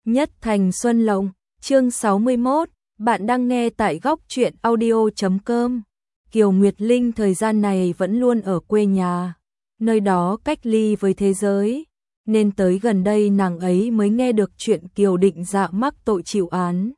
Nhất Thành Xuân Lộng, chương 61, bạn đang nghe tại góc truyện audio.com. Kiều Nguyệt Linh thời gian này vẫn luôn ở quê nhà, nơi đó cách ly với thế giới, nên tới gần đây nàng ấy mới nghe được chuyện Kiều Định Dạ mắc tội chịu án.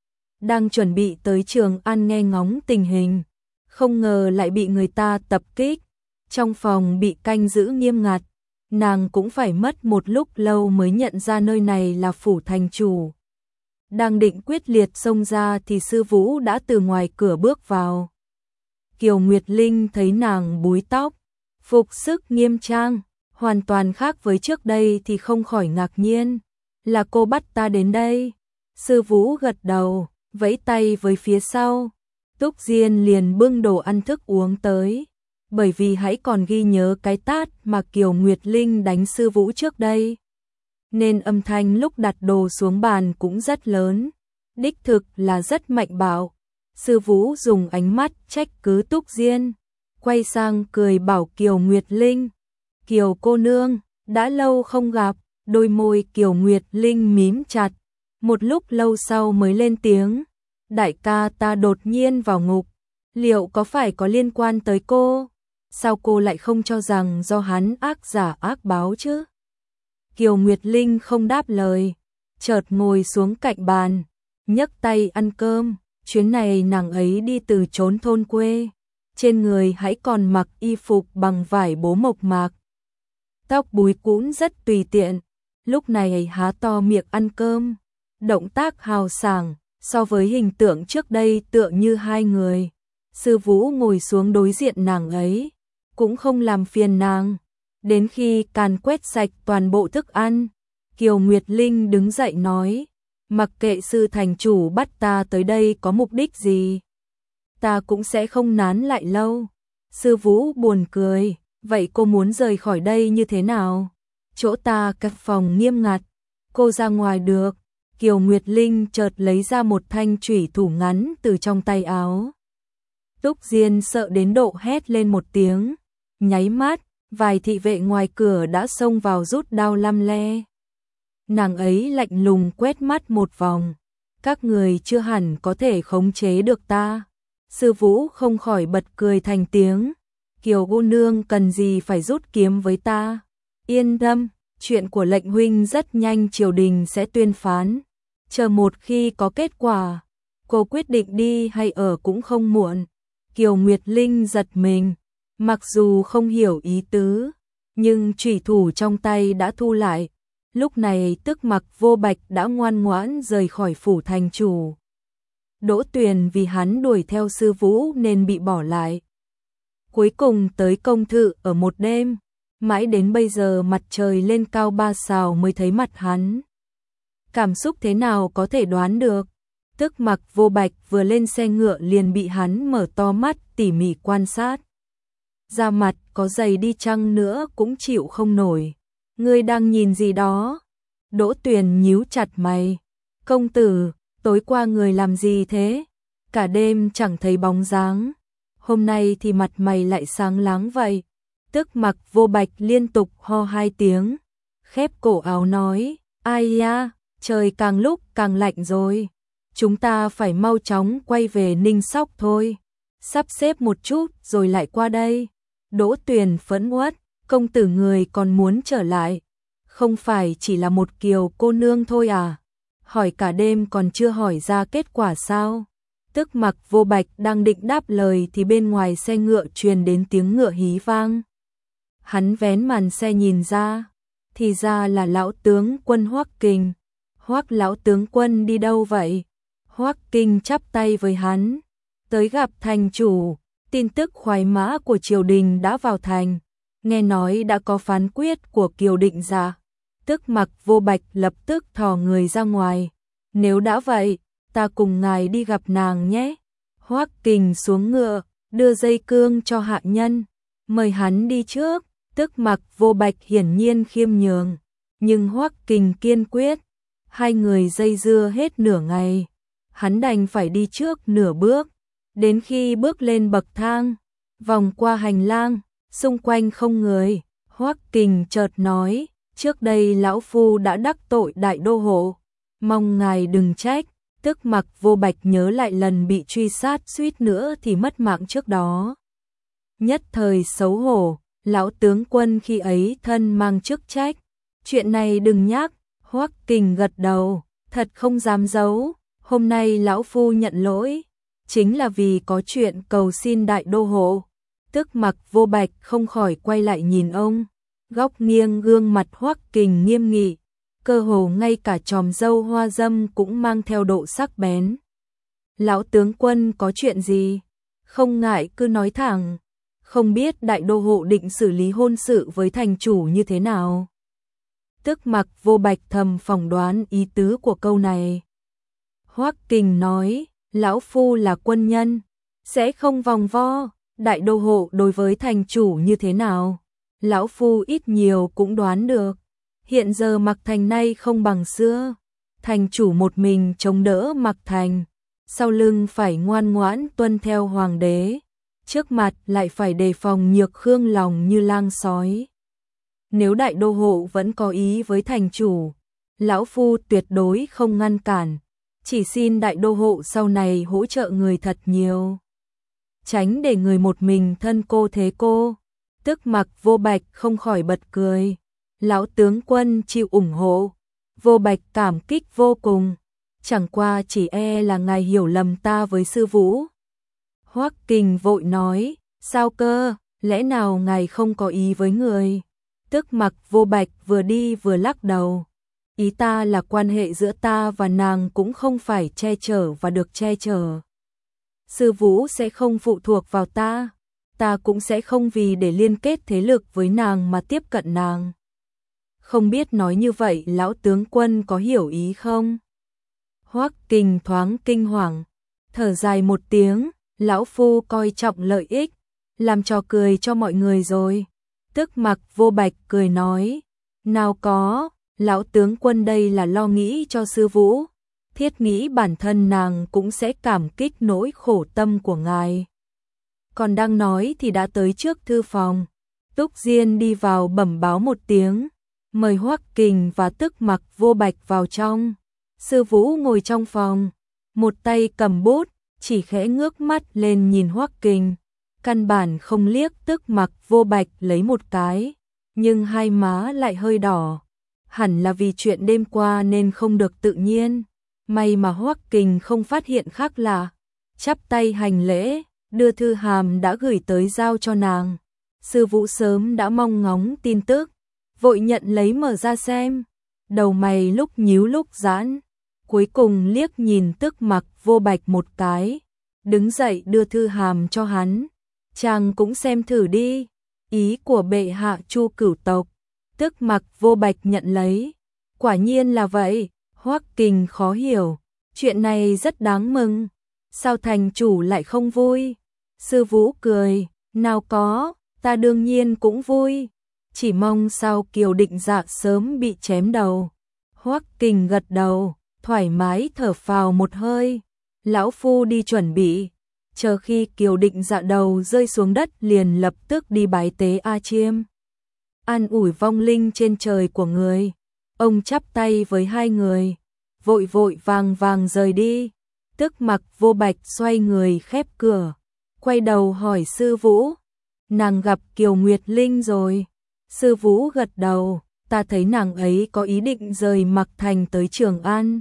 Đang chuẩn bị tới Trường An nghe ngóng tình hình, không ngờ lại bị người ta tập kích, trong phòng bị canh giữ nghiêm ngặt. Nàng cũng phải mất một lúc lâu mới nhận ra nơi này là phủ thành chủ. Đang định quyết liệt xông ra thì Sư Vũ đã từ ngoài cửa bước vào. Kiều Nguyệt Linh thấy nàng búi tóc, phục sức nghiêm trang, hoàn toàn khác với trước đây thì không khỏi ngạc nhiên. Là cô bắt ta đến đây. Sư Vũ gật đầu, vẫy tay với phía sau. Túc Diên liền bưng đồ ăn thức uống tới. Bởi vì hãy còn ghi nhớ cái tát mà Kiều Nguyệt Linh đánh Sư Vũ trước đây, nên âm thanh lúc đặt đồ xuống bàn cũng rất lớn, đích thực là rất mạnh bạo. Sư Vũ dùng ánh mắt trách cứ Túc Diên, quay sang cười bảo Kiều Nguyệt Linh, Kiều cô nương, đã lâu không gặp. Đôi môi Kiều Nguyệt Linh mím chặt, một lúc lâu sau mới lên tiếng, đại ca ta đột nhiên vào ngục, liệu có phải có liên quan tới cô? Sao cô lại không cho rằng do hắn ác giả ác báo chứ? Kiều Nguyệt Linh không đáp lời, chợt ngồi xuống cạnh bàn, nhấc tay ăn cơm. Chuyến này nàng ấy đi từ chốn thôn quê, trên người hãy còn mặc y phục bằng vải bố mộc mạc, tóc búi cũn rất tùy tiện, lúc này há to miệng ăn cơm, động tác hào sảng, so với hình tượng trước đây tựa như hai người. Sư Vũ ngồi xuống đối diện nàng ấy, cũng không làm phiền nàng. Đến khi càn quét sạch toàn bộ thức ăn, Kiều Nguyệt Linh đứng dậy nói, mặc kệ sư thành chủ bắt ta tới đây có mục đích gì, ta cũng sẽ không nán lại lâu. Sư Vũ buồn cười, vậy cô muốn rời khỏi đây như thế nào? Chỗ ta căn phòng nghiêm ngặt, cô ra ngoài được. Kiều Nguyệt Linh chợt lấy ra một thanh chủy thủ ngắn từ trong tay áo. Túc Diên sợ đến độ hét lên một tiếng, nháy mắt, vài thị vệ ngoài cửa đã xông vào rút đao lăm le. Nàng ấy lạnh lùng quét mắt một vòng, các người chưa hẳn có thể khống chế được ta. Sư Vũ không khỏi bật cười thành tiếng, Kiều cô nương cần gì phải rút kiếm với ta? Yên tâm, chuyện của lệnh huynh rất nhanh triều đình sẽ tuyên phán, chờ một khi có kết quả, cô quyết định đi hay ở cũng không muộn. Kiều Nguyệt Linh giật mình, mặc dù không hiểu ý tứ, nhưng chủy thủ trong tay đã thu lại. Lúc này Tức Mặc Vô Bạch đã ngoan ngoãn rời khỏi phủ thành chủ. Đỗ Tuyền vì hắn đuổi theo Sư Vũ nên bị bỏ lại. Cuối cùng tới công thự ở một đêm, mãi đến bây giờ mặt trời lên cao 3 sào mới thấy mặt hắn. Cảm xúc thế nào có thể đoán được. Tức Mặc Vô Bạch vừa lên xe ngựa liền bị hắn mở to mắt tỉ mỉ quan sát. Da mặt có dày đi chăng nữa cũng chịu không nổi. Ngươi đang nhìn gì đó? Đỗ Tuyền nhíu chặt mày. Công tử, tối qua người làm gì thế? Cả đêm chẳng thấy bóng dáng. Hôm nay thì mặt mày lại sáng láng vậy. Tức Mặc Vô Bạch liên tục ho 2 tiếng, khép cổ áo nói, ai ya, trời càng lúc càng lạnh rồi. Chúng ta phải mau chóng quay về Ninh Sóc thôi. Sắp xếp một chút rồi lại qua đây. Đỗ Tuyền phẫn uất, công tử người còn muốn trở lại. Không phải chỉ là một Kiều cô nương thôi à? Hỏi cả đêm còn chưa hỏi ra kết quả sao? Tức Mặc Vô Bạch đang định đáp lời thì bên ngoài xe ngựa truyền đến tiếng ngựa hí vang. Hắn vén màn xe nhìn ra, thì ra là lão tướng quân Hoắc Kình. Hoắc lão tướng quân đi đâu vậy? Hoắc Kình chắp tay với hắn, tới gặp thành chủ. Tin tức khoái mã của triều đình đã vào thành, nghe nói đã có phán quyết của Kiều Định Dạ. Tức Mặc Vô Bạch lập tức thò người ra ngoài, nếu đã vậy, ta cùng ngài đi gặp nàng nhé. Hoắc Kình xuống ngựa, đưa dây cương cho hạ nhân, mời hắn đi trước. Tức Mặc Vô Bạch hiển nhiên khiêm nhường, nhưng Hoắc Kình kiên quyết. Hai người dây dưa hết nửa ngày, hắn đành phải đi trước nửa bước. Đến khi bước lên bậc thang, vòng qua hành lang, xung quanh không người, Hoắc Kình chợt nói, trước đây lão phu đã đắc tội đại đô hộ, Mong ngài đừng trách. Tức Mặc Vô Bạch nhớ lại lần bị truy sát suýt nữa thì mất mạng trước đó. Nhất thời xấu hổ, lão tướng quân khi ấy thân mang chức trách. Chuyện này đừng nhắc. Hoắc Kình gật đầu, thật không dám giấu, hôm nay lão phu nhận lỗi, chính là vì có chuyện cầu xin đại đô hộ. Tức Mặc Vô Bạch không khỏi quay lại nhìn ông, góc nghiêng gương mặt Hoắc Kình nghiêm nghị, cơ hồ ngay cả chòm râu hoa dâm cũng mang theo độ sắc bén. Lão tướng quân có chuyện gì? Không ngại cứ nói thẳng, không biết đại đô hộ định xử lý hôn sự với thành chủ như thế nào? Tức Mặc Vô Bạch thầm phỏng đoán ý tứ của câu này. Hoắc Kình nói, lão phu là quân nhân, sẽ không vòng vo, đại đô hộ đối với thành chủ như thế nào, lão phu ít nhiều cũng đoán được. Hiện giờ Mạc Thành nay không bằng xưa, thành chủ một mình chống đỡ Mạc Thành, sau lưng phải ngoan ngoãn tuân theo hoàng đế, trước mặt lại phải đề phòng Nhược Khương lòng như lang sói. Nếu đại đô hộ vẫn có ý với thành chủ, lão phu tuyệt đối không ngăn cản, chỉ xin đại đô hộ sau này hỗ trợ người thật nhiều, tránh để người một mình thân cô thế cô. Tức Mặc Vô Bạch không khỏi bật cười, lão tướng quân chịu ủng hộ, Vô Bạch cảm kích vô cùng, chẳng qua chỉ e là ngài hiểu lầm ta với sư Vũ. Hoắc Kình vội nói, sao cơ, lẽ nào ngài không có ý với người? Tức Mặc Vô Bạch vừa đi vừa lắc đầu, ý ta là quan hệ giữa ta và nàng cũng không phải che chở và được che chở. Sư Vũ sẽ không phụ thuộc vào ta cũng sẽ không vì để liên kết thế lực với nàng mà tiếp cận nàng. Không biết nói như vậy lão tướng quân có hiểu ý không? Hoắc Kình thoáng kinh hoàng, thở dài một tiếng, lão phu coi trọng lợi ích, làm trò cười cho mọi người rồi. Tức Mặc Vô Bạch cười nói, nào có, lão tướng quân đây là lo nghĩ cho sư Vũ, thiết nghĩ bản thân nàng cũng sẽ cảm kích nỗi khổ tâm của ngài. Còn đang nói thì đã tới trước thư phòng, Túc Diên đi vào bẩm báo một tiếng, mời Hoắc Kình và Tức Mặc Vô Bạch vào trong. Sư Vũ ngồi trong phòng, một tay cầm bút, chỉ khẽ ngước mắt lên nhìn Hoắc Kình, căn bản không liếc Tức Mặc Vô Bạch lấy một cái, nhưng hai má lại hơi đỏ, hẳn là vì chuyện đêm qua nên không được tự nhiên. May mà Hoắc Kình không phát hiện khác lạ, chắp tay hành lễ, đưa thư hàm đã gửi tới giao cho nàng. Sư Vũ sớm đã mong ngóng tin tức, vội nhận lấy mở ra xem, đầu mày lúc nhíu lúc giãn, cuối cùng liếc nhìn Tức Mặc Vô Bạch một cái, đứng dậy đưa thư hàm cho hắn. Chàng cũng xem thử đi, ý của bệ hạ Chu Cửu tộc. Tức Mặc Vô Bạch nhận lấy, quả nhiên là vậy. Hoắc Kình khó hiểu, chuyện này rất đáng mừng, sao thành chủ lại không vui? Sư Vũ cười, nào có, ta đương nhiên cũng vui, chỉ mong sao Kiều Định Dạ sớm bị chém đầu. Hoắc Kình gật đầu, thoải mái thở phào một hơi, lão phu đi chuẩn bị, chờ khi Kiều Định Dạ đầu rơi xuống đất liền lập tức đi bái tế A Chiêm, an ủi vong linh trên trời của người. Ông chắp tay với hai người, vội vội vàng vàng rời đi. Tức Mặc Vô Bạch xoay người khép cửa, quay đầu hỏi sư Vũ, nàng gặp Kiều Nguyệt Linh rồi? Sư Vũ gật đầu, ta thấy nàng ấy có ý định rời Mạc Thành tới Trường An.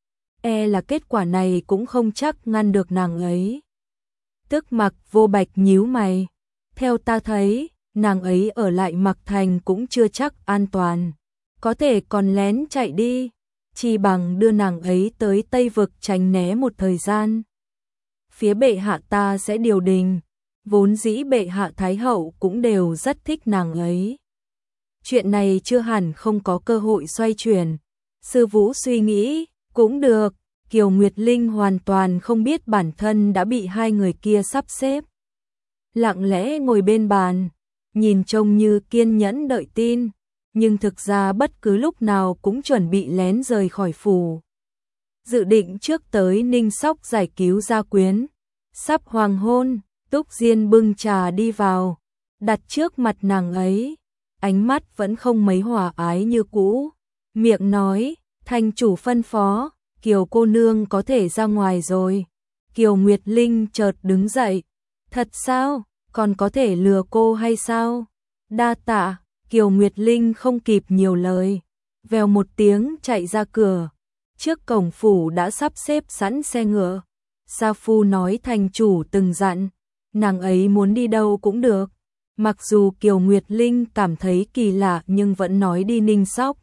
E là kết quả này cũng không chắc ngăn được nàng ấy. Tức Mặc Vô Bạch nhíu mày, theo ta thấy, nàng ấy ở lại Mạc Thành cũng chưa chắc an toàn, có thể còn lén chạy đi, chỉ bằng đưa nàng ấy tới Tây Vực tránh né một thời gian. Phía bệ hạ ta sẽ điều đình, vốn dĩ bệ hạ Thái Hậu cũng đều rất thích nàng ấy. Chuyện này chưa hẳn không có cơ hội xoay chuyển. Sư Vũ suy nghĩ, cũng được, Kiều Nguyệt Linh hoàn toàn không biết bản thân đã bị hai người kia sắp xếp. Lặng lẽ ngồi bên bàn, nhìn trông như kiên nhẫn đợi tin, nhưng thực ra bất cứ lúc nào cũng chuẩn bị lén rời khỏi phủ. Dự định trước tới Ninh Sóc giải cứu gia quyến. Sắp hoàng hôn, Túc Diên bưng trà đi vào, đặt trước mặt nàng ấy, ánh mắt vẫn không mấy hòa ái như cũ, miệng nói, Thành chủ phân phó, Kiều cô nương có thể ra ngoài rồi. Kiều Nguyệt Linh chợt đứng dậy. Thật sao? Còn có thể lừa cô hay sao? Đa tạ. Kiều Nguyệt Linh không kịp nhiều lời. Vèo một tiếng chạy ra cửa. Trước cổng phủ đã sắp xếp sẵn xe ngựa. Sa Phu nói thành chủ từng dặn, nàng ấy muốn đi đâu cũng được. Mặc dù Kiều Nguyệt Linh cảm thấy kỳ lạ nhưng vẫn nói đi Ninh Sóc.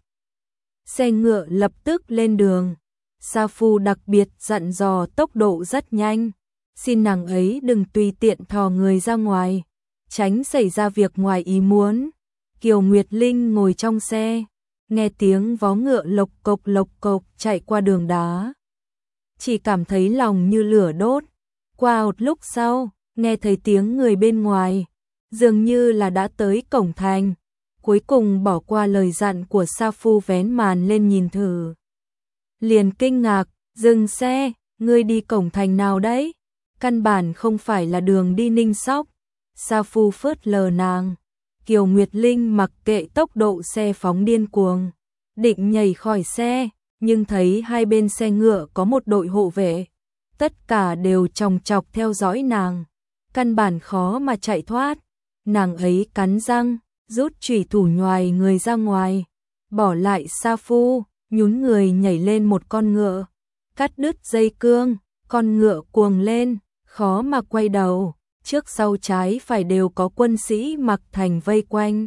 Xe ngựa lập tức lên đường. Sa Phu đặc biệt dặn dò tốc độ rất nhanh. Xin nàng ấy đừng tùy tiện thò người ra ngoài, tránh xảy ra việc ngoài ý muốn. Kiều Nguyệt Linh ngồi trong xe, nghe tiếng vó ngựa lộc cộc chạy qua đường đá. Chỉ cảm thấy lòng như lửa đốt. Qua một lúc sau, nghe thấy tiếng người bên ngoài, dường như là đã tới cổng thành. Cuối cùng bỏ qua lời dặn của Sa Phu vén màn lên nhìn thử. Liền kinh ngạc, dừng xe, ngươi đi cổng thành nào đấy? Căn bản không phải là đường đi Ninh Sóc. Sa Phu phớt lờ nàng. Kiều Nguyệt Linh mặc kệ tốc độ xe phóng điên cuồng, định nhảy khỏi xe, nhưng thấy hai bên xe ngựa có một đội hộ vệ. Tất cả đều chòng chọc theo dõi nàng. Căn bản khó mà chạy thoát. Nàng ấy cắn răng, rút chủy thủ nhoài người ra ngoài. Bỏ lại Sa Phu, nhún người nhảy lên một con ngựa. Cắt đứt dây cương, con ngựa cuồng lên, khó mà quay đầu. Trước sau trái phải đều có quân sĩ mặc thành vây quanh.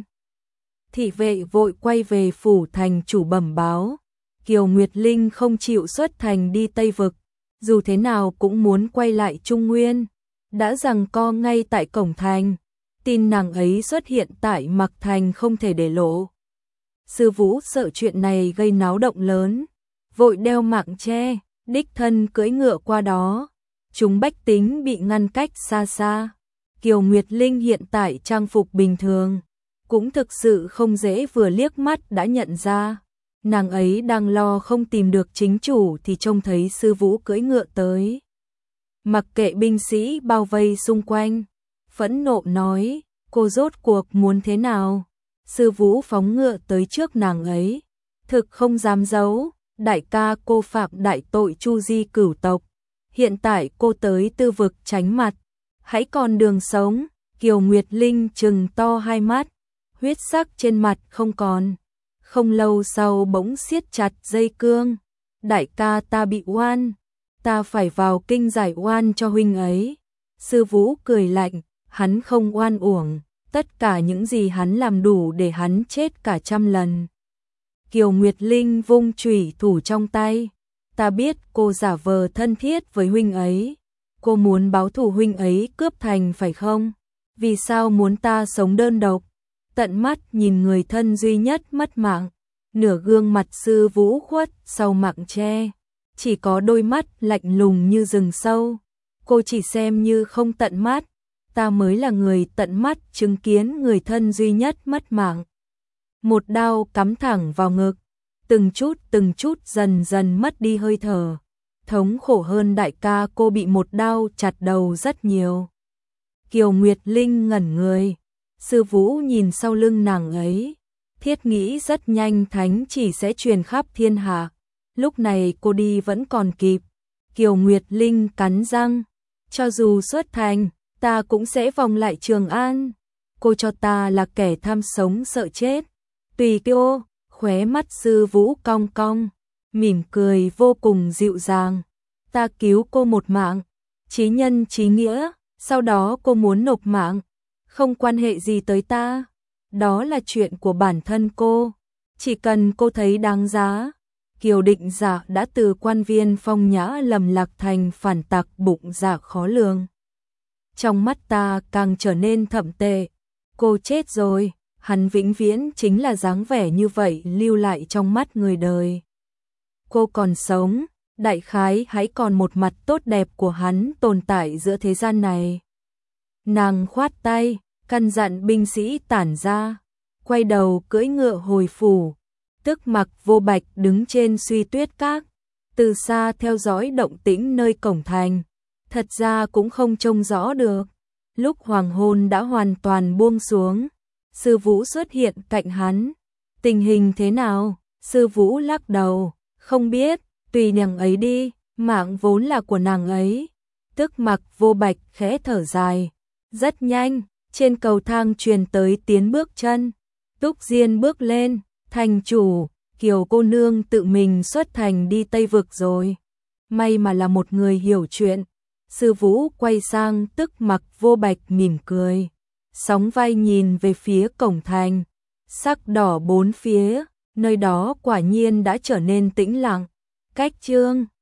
Thị vệ vội quay về phủ thành chủ bẩm báo. Kiều Nguyệt Linh không chịu xuất thành đi Tây Vực, dù thế nào cũng muốn quay lại Trung Nguyên. Đã giằng co ngay tại cổng thành, tin nàng ấy xuất hiện tại Mạc Thành không thể để lộ. Sư Vũ sợ chuyện này gây náo động lớn, vội đeo mạng che, đích thân cưỡi ngựa qua đó. Chúng bách tính bị ngăn cách xa xa. Kiều Nguyệt Linh hiện tại trang phục bình thường, cũng thực sự không dễ vừa liếc mắt đã nhận ra. Nàng ấy đang lo không tìm được chính chủ thì trông thấy Sư Vũ cưỡi ngựa tới. Mặc kệ binh sĩ bao vây xung quanh, phẫn nộ nói, cô rốt cuộc muốn thế nào? Sư Vũ phóng ngựa tới trước nàng ấy, thực không dám giấu, đại ca cô phạm đại tội chu di cửu tộc. Hiện tại cô tới Tư Vực tránh mặt, hãy còn đường sống. Kiều Nguyệt Linh trừng to hai mắt, huyết sắc trên mặt không còn. Không lâu sau bỗng siết chặt dây cương. Đại ca ta bị oan, ta phải vào kinh giải oan cho huynh ấy. Sư Vũ cười lạnh, hắn không oan uổng, tất cả những gì hắn làm đủ để hắn chết cả 100 lần. Kiều Nguyệt Linh vung chủy thủ trong tay. Ta biết cô giả vờ thân thiết với huynh ấy. Cô muốn báo thù huynh ấy cướp thành phải không? Vì sao muốn ta sống đơn độc? Tận mắt nhìn người thân duy nhất mất mạng. Nửa gương mặt Sư Vũ khuất sau mạng che, chỉ có đôi mắt lạnh lùng như rừng sâu. Cô chỉ xem như không tận mắt, ta mới là người tận mắt chứng kiến người thân duy nhất mất mạng. Một đao cắm thẳng vào ngực, từng chút dần dần mất đi hơi thở. Thống khổ hơn đại ca cô bị một đao chặt đầu rất nhiều. Kiều Nguyệt Linh ngẩn người. Sư Vũ nhìn sau lưng nàng ấy, thiết nghĩ rất nhanh thánh chỉ sẽ truyền khắp thiên hạ. Lúc này cô đi vẫn còn kịp. Kiều Nguyệt Linh cắn răng, cho dù xuất thành, ta cũng sẽ vòng lại Trường An. Cô cho ta là kẻ tham sống sợ chết. Tùy cô. Khóe mắt Sư Vũ cong cong, mỉm cười vô cùng dịu dàng. Ta cứu cô một mạng, chí nhân chí nghĩa, sau đó cô muốn nộp mạng, không quan hệ gì tới ta. Đó là chuyện của bản thân cô, chỉ cần cô thấy đáng giá. Kiều Định Dạ đã từ quan viên phong nhã lầm lạc thành phản tặc bụng dạ khó lường. Trong mắt ta càng trở nên thậm tệ. Cô chết rồi, hắn vĩnh viễn chính là dáng vẻ như vậy lưu lại trong mắt người đời. Cô còn sống, đại khái hãy còn một mặt tốt đẹp của hắn tồn tại giữa thế gian này. Nàng khoát tay, căn dặn binh sĩ tản ra, quay đầu cưỡi ngựa hồi phủ. Tức Mặc Vô Bạch đứng trên Suy Tuyết Các, từ xa theo dõi động tĩnh nơi cổng thành. Thật ra cũng không trông rõ được. Lúc hoàng hôn đã hoàn toàn buông xuống, Sư Vũ xuất hiện cạnh hắn. Tình hình thế nào? Sư Vũ lắc đầu, Không biết, tùy nàng ấy đi, mạng vốn là của nàng ấy. Tức Mặc Vô Bạch khẽ thở dài. Rất nhanh, trên cầu thang truyền tới tiếng bước chân. Túc Diên bước lên, thành chủ, Kiều cô nương tự mình xuất thành đi Tây Vực rồi. May mà là một người hiểu chuyện. Sư Vũ quay sang Tức Mặc Vô Bạch mỉm cười. Sóng vai nhìn về phía cổng thành. Sắc đỏ bốn phía, nơi đó quả nhiên đã trở nên tĩnh lặng. Cách chương